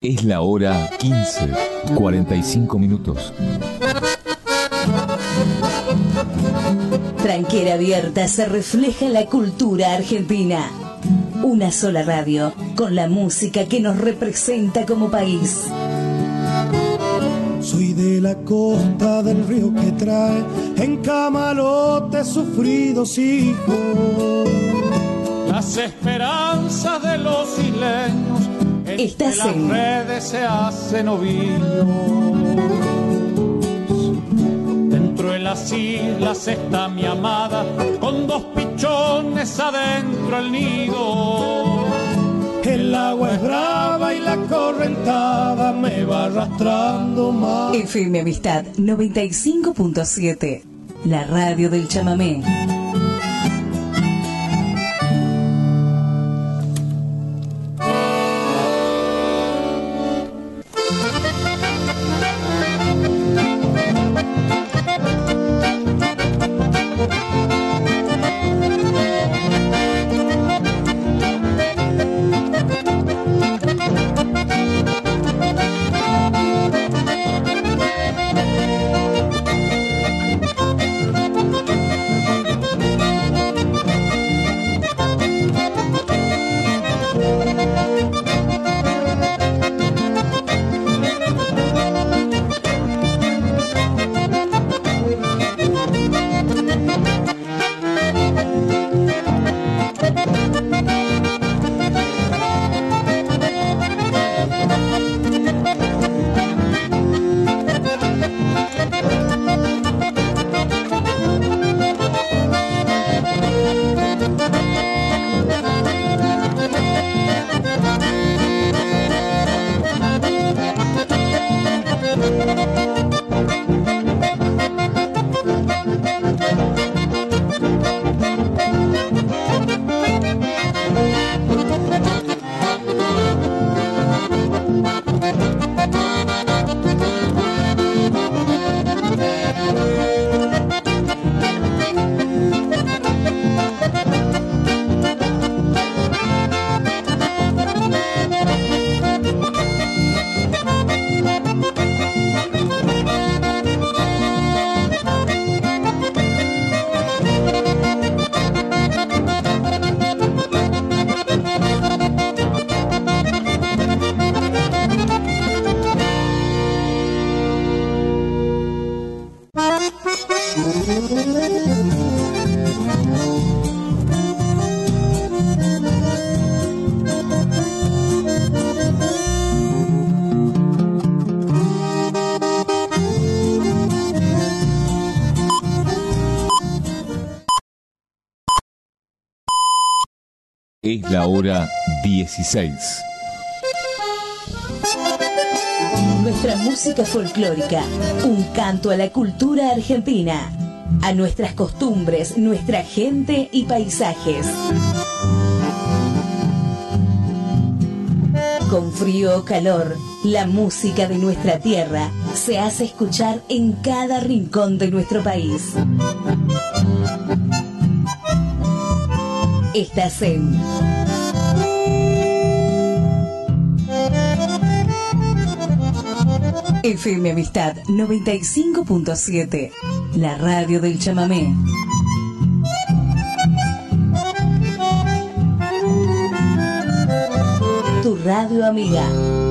Es la hora 15:45. Tranquera Abierta se refleja la cultura argentina. Una sola radio con la música que nos representa como país. Soy de la costa del río que trae en camarotes sufridos hijos. Las esperanzas de los isleños Estás las en redes se hacen ovillos. Dentro de las islas está mi amada, con 2 pichones adentro el nido. El agua es brava y la correntada me va arrastrando más. FM Amistad 95.7, la radio del chamamé. Es la hora 16. Nuestra música folclórica, un canto a la cultura argentina, a nuestras costumbres, nuestra gente y paisajes. Con frío o calor, la música de nuestra tierra se hace escuchar en cada rincón de nuestro país. Estás en FM Amistad 95.7, la radio del chamamé. Tu radio amiga.